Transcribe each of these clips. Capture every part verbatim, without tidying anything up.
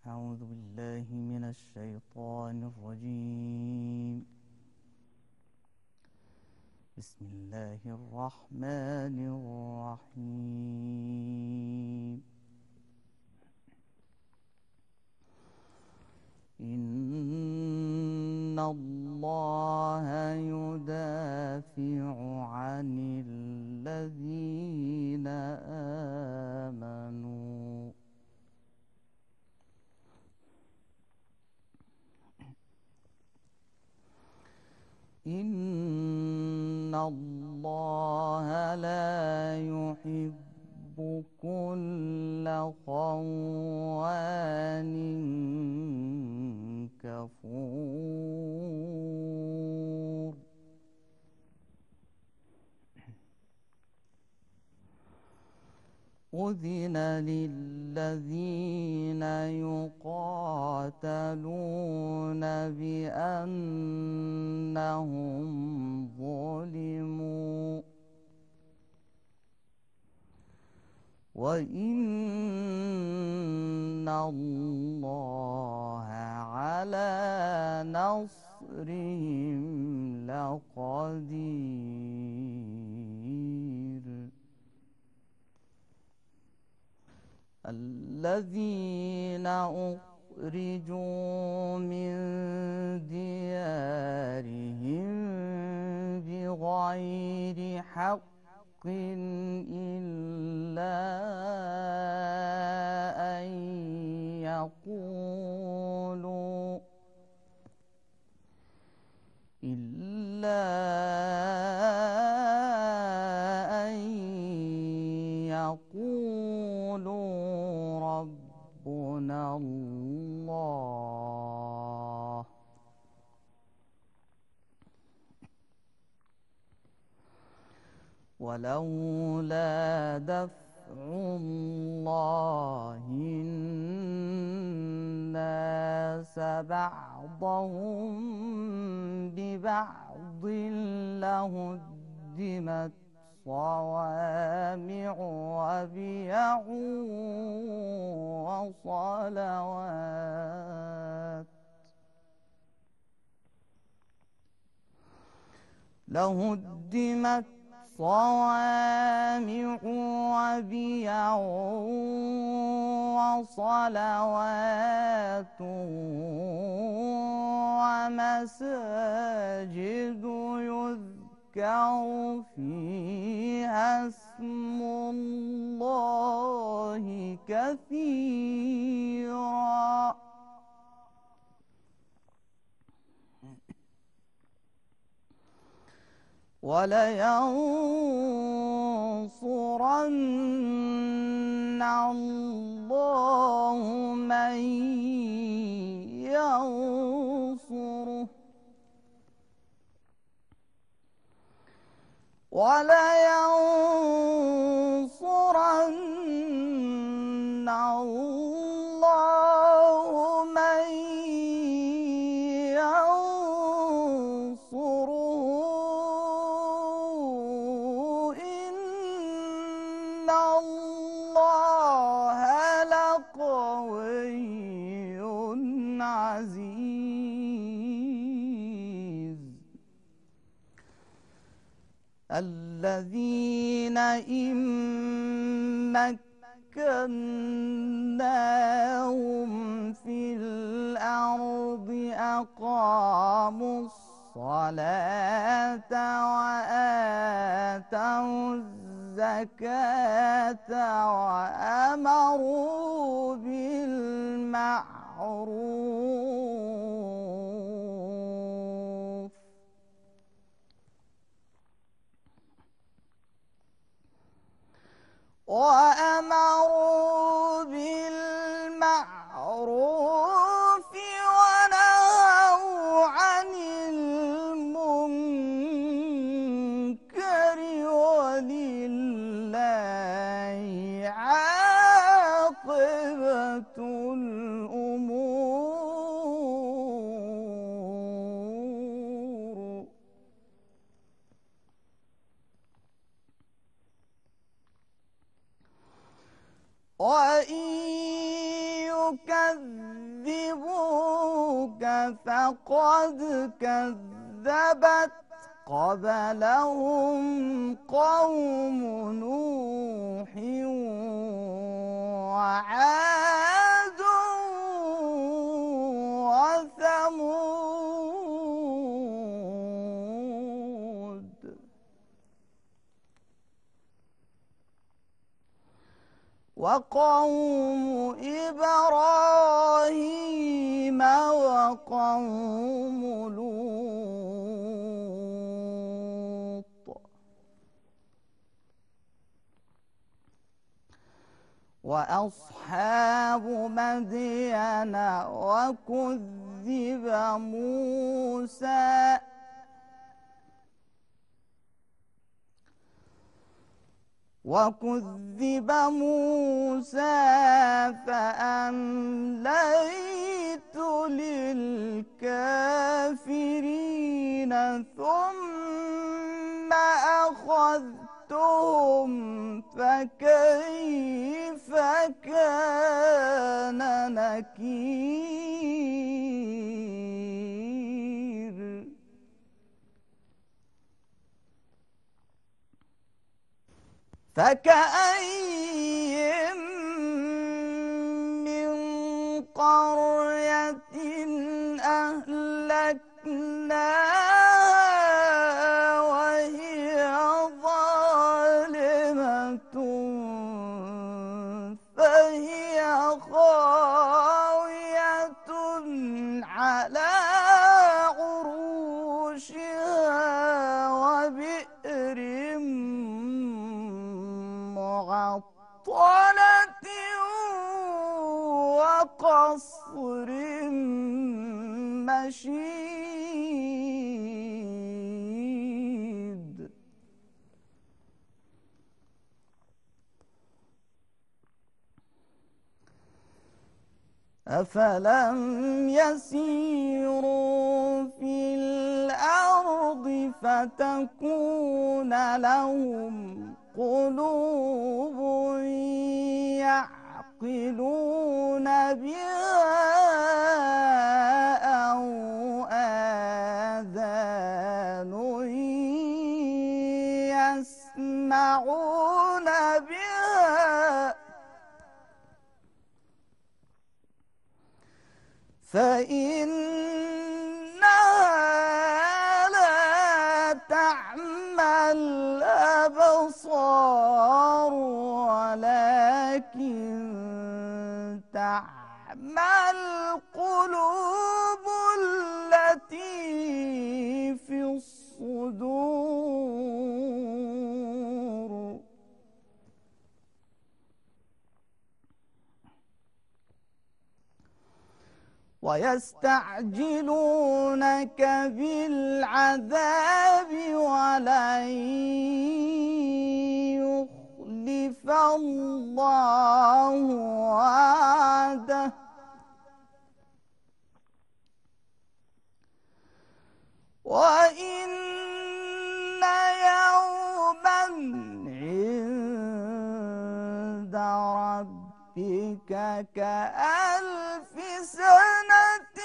أعوذ بالله من الشيطان الرجيم. بسم الله الرحمن الرحيم. إن الله يدافع عن الذين آمنوا إن الله لا يحب كل خوان كفور. أذن للذين يقاتلون بأنهم ظلموا وإن الله على نصرهم لقدير. الذين أخرجوا من ديارهم بغير حق إلا أن يقولوا إلا أن يقولوا ربنا الله ولولا دفع الله الناس بعضهم ببعض لهدمت صوامع وبيع وصلوات لهدمت صوامع وبيع وصلوات ومساجد يذكر فيها اسم الله كثيرا ولينصرن الله من ينصره ولينصرن الله من ينصره إن الله لقوي عزيز. الذين إن مكناهم في الأرض أقاموا الصلاة وآتوا الزكاة وأمروا بالمعروف وأمروا بالمعروف ونهوا عن المنكر ولله عاقبة الأمور. يكذبوك فقد كذبت قبلهم قوم نوح وعاد وثمود وقوم إبراهيم وقوم لوط وأصحاب مدين وكذب موسى وكذب موسى فأمليت للكافرين ثم أخذتهم فكيف كان نكير فكأي من قرية أهلكناها وهي ظالمة فهي خاوية على عروشها وبئر معطلة وقصر مشيد أفلم يسيروا في الأرض فتكون لهم قلوب يعقلون بها أو آذان يسمعون بها فإنها لا تعمى الأبصار ولكن تعمى القلوب التي في الصدور ويستعجلونك بالعذاب ولن يخلف الله وعده وإن يوما عند ربك كألف سنة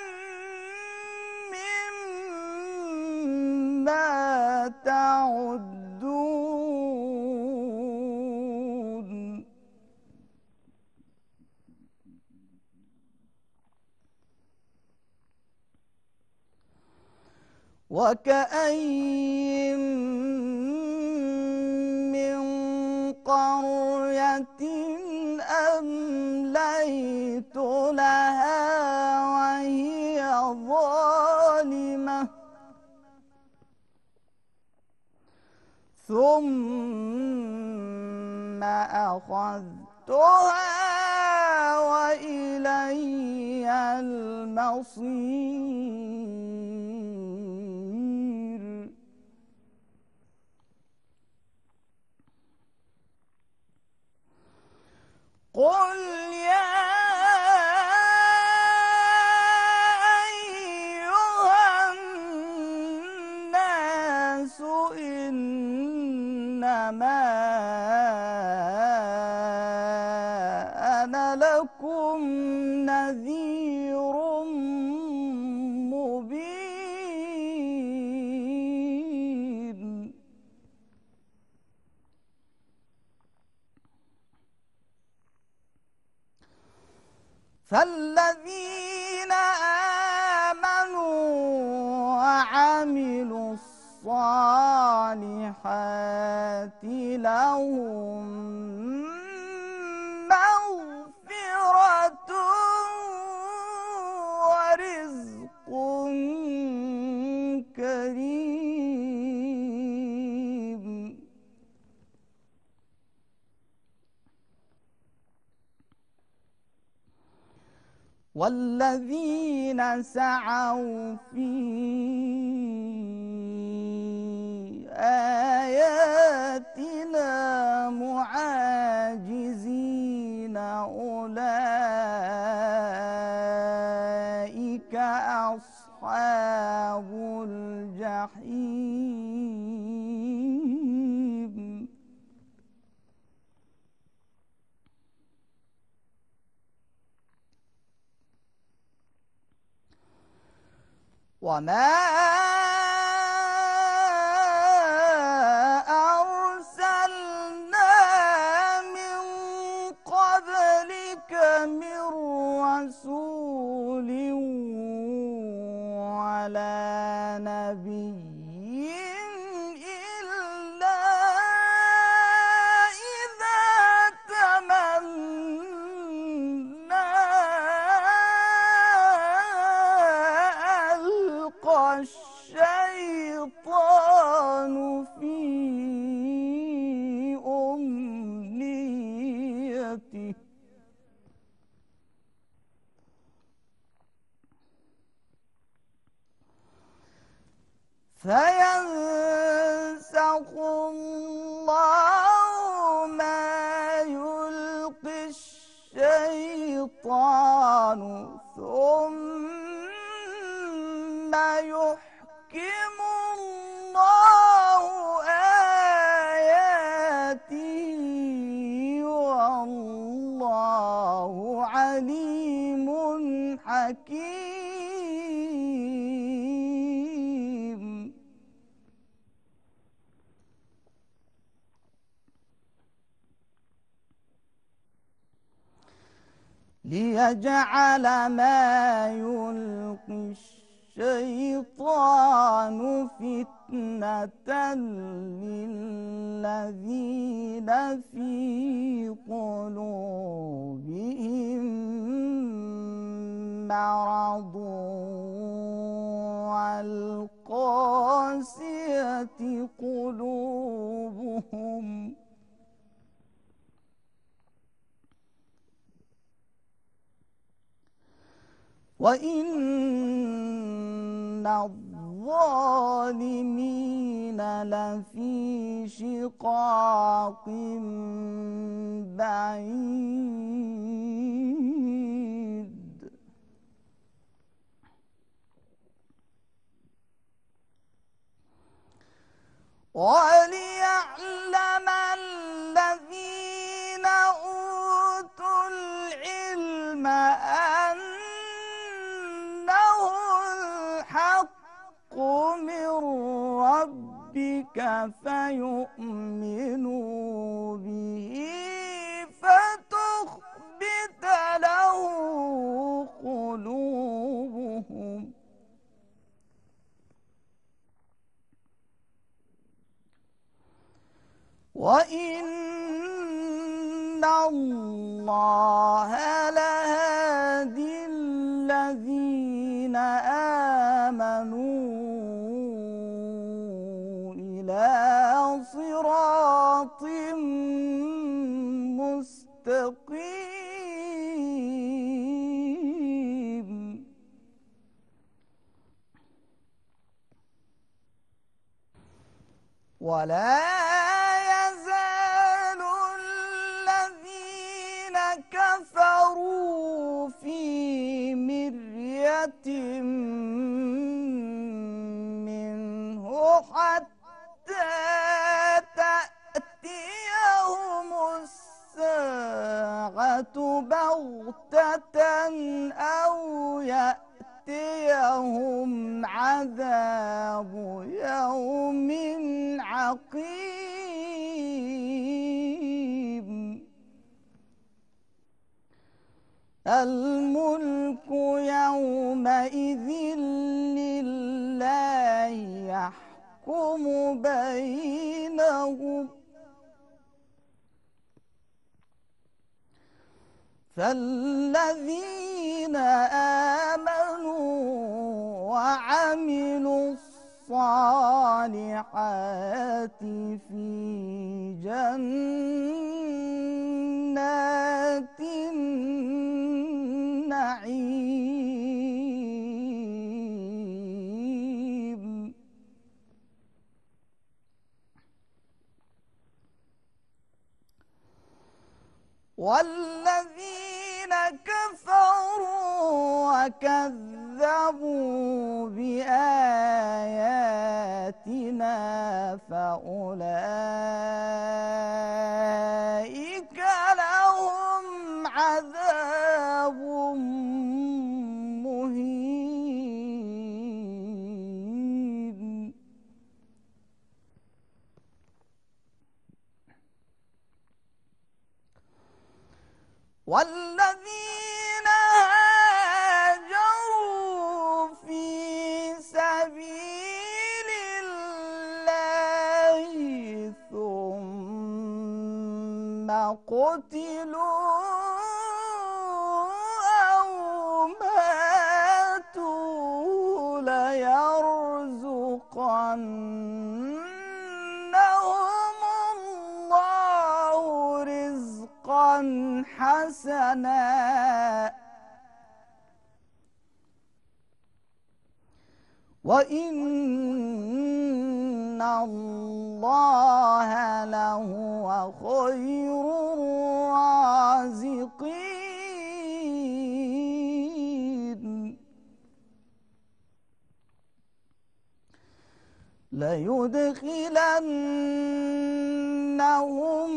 مما تعدون وكأين من قرية أمليت لها وهي ظالمة ثم أخذتها وإلي المصير قل يا أيها الناس إنما أنا لكم فالذين آمنوا وعملوا الصالحات لهم مغفرة ورزق كريم. والذين سعوا في آياتنا معاجزين أولئك أصحاب الجحيم. وما أرسلنا من قبلك من رسول ولا نبي إلا إذا تمنى الشيطان في أمنيته فينسخ الله ما يلقي الشيطان ثم يحكم الله آياته والله عليم حكيم. ليجعل ما يلقي الشيطان فتنة للذين في قلوبهم مرض والقاسية قلوبهم وإن الظالمين لفي شقاق بعيد. وليعلم الذين أوتوا العلم أنه الحق من ربك فيؤمنوا به فتخبت له قلوبهم وإن الله لهادي الذين آمنوا إلى صراط مستقيم. ولا يزال الذين كفروا في مرية منه حتى تأتيهم الساعة بغتة أو يأتيهم عذاب يوم عقيم. الملك يومئذ لله يحكم بينهم فالذين آمنوا وعملوا الصالحات في جنات النعيم والذين كفروا وكذبوا بآياتنا فأولئك لهم عذاب مهين والذين هاجروا في سبيل الله ثم قتلوا أو ماتوا ليرزقنهم الله رزقا حسنا وإن الله لهو خير الرازقين ليدخلنهم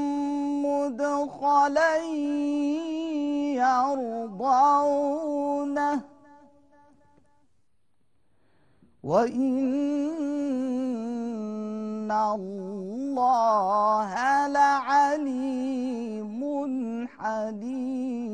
مدخلا يرضونه وإن الله لعليم حليم